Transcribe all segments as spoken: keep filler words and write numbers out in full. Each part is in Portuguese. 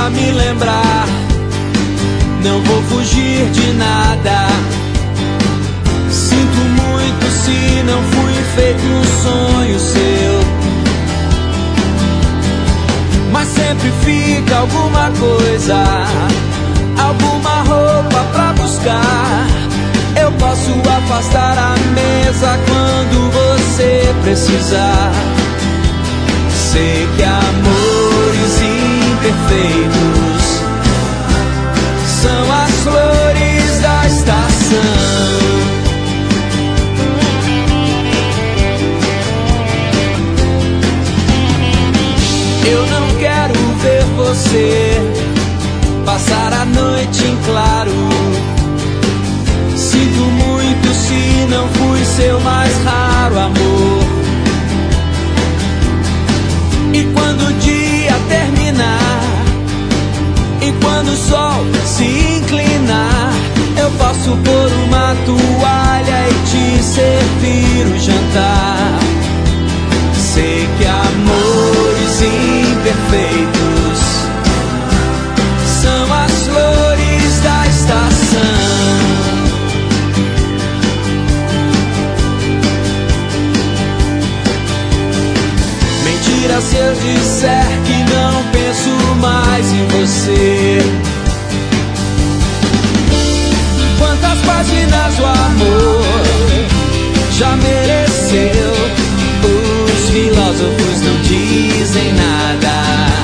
precisa me lembrar, não vou fugir de nada. Sinto muito se não fui feito um sonho seu, mas sempre fica alguma coisa, alguma roupa pra buscar. Eu posso afastar a mesa quando você precisar. Sei que amores imperfeitos são as flores da estação. Eu não quero ver você passar a noite em claro. Sinto muito se não fui seu mais raro amor. E quando o dia terminar, e quando o sol se inclinar, eu posso pôr uma toalha e te servir o jantar. Sei que amores imperfeitos são as flores da estação. Mentira se eu disser que não penso mais em você. Quantas páginas o amor já mereceu? Os filósofos não dizem nada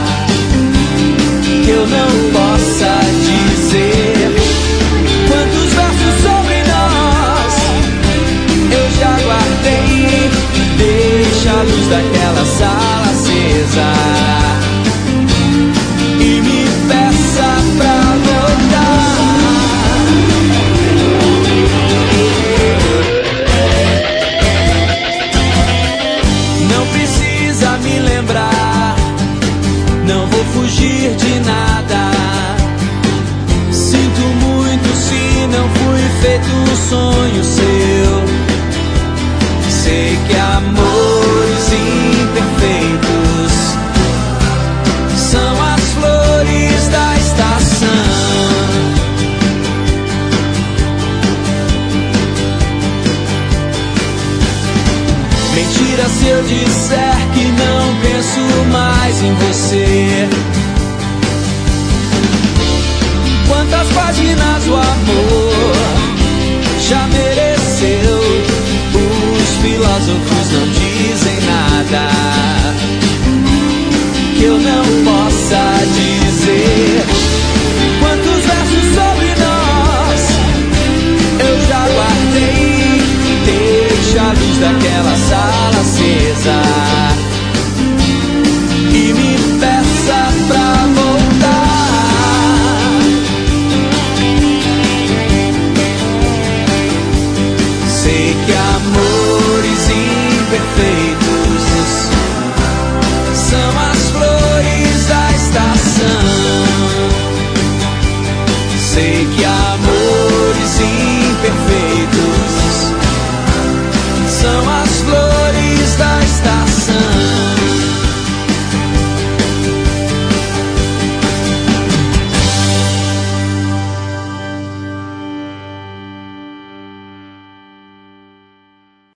que eu não possa dizer. Quantos versos sobre nós eu já guardei? Deixa a luz daquela sala acesa e me peça pra voltar. Não precisa me lembrar, não vou fugir de nada. Sinto muito se não fui feito um sonho seu. Sei que amores imperfeitos são as flores da estação. Mentira se eu disser que não penso mais em você. Quantas páginas o amor já mereceu? Os filósofos não dizem nada.